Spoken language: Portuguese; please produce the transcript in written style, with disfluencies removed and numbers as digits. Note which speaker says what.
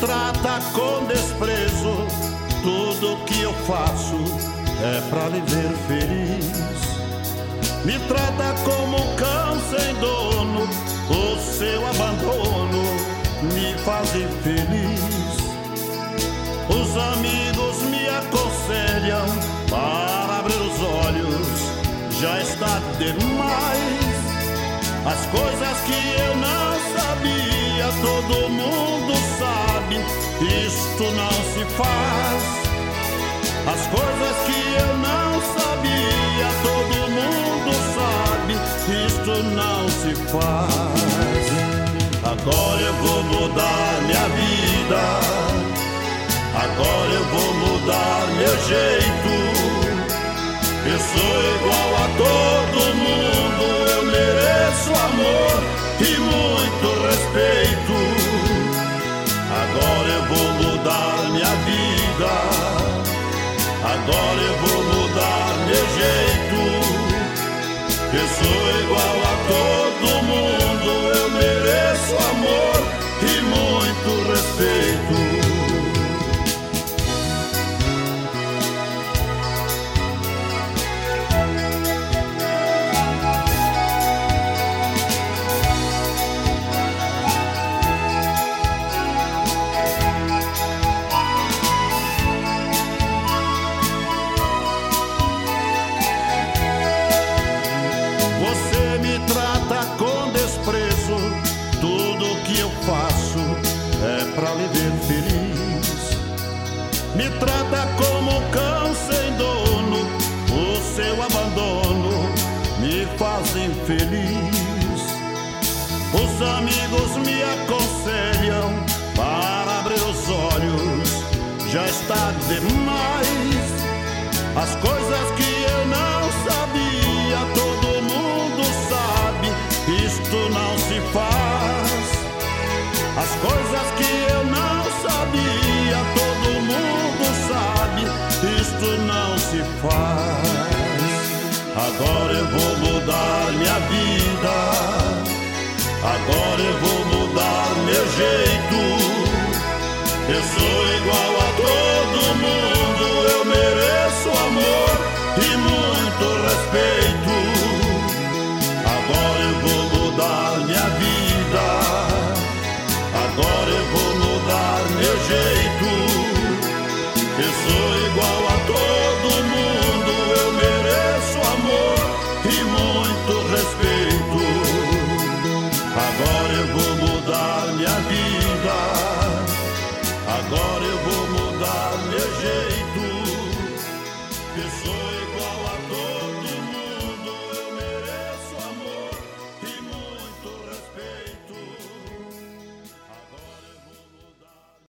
Speaker 1: trata com desprezo, tudo que eu faço é pra lhe ver feliz. Me trata como um cão sem dono, o seu abandono me faz infeliz. Os amigos me aconselham para abrir os olhos, já está demais. As coisas que eu não sabia, todo mundo sabe, isto não se faz. As coisas que eu não sabia, todo mundo sabe, isto não se faz. Agora eu vou mudar minha vida, agora eu vou mudar meu jeito. Eu sou igual a todo mundo, eu mereço amor e muito respeito. Agora eu vou mudar minha vida, agora eu vou mudar meu jeito. Eu sou igual a todo mundo, eu mereço amor e muito respeito. Você me trata com desprezo, tudo que eu faço é pra lhe ver feliz. Me trata como um cão sem dono, o seu abandono me faz infeliz. Os amigos me aconselham para abrir os olhos, já está demais. As coisas que eu não sabia, todo mundo sabe, isto não se faz. As coisas que eu não sabia, todo mundo sabe, isto não se faz. Agora eu vou mudar minha vida, agora eu vou mudar meu jeito. Eu sou igual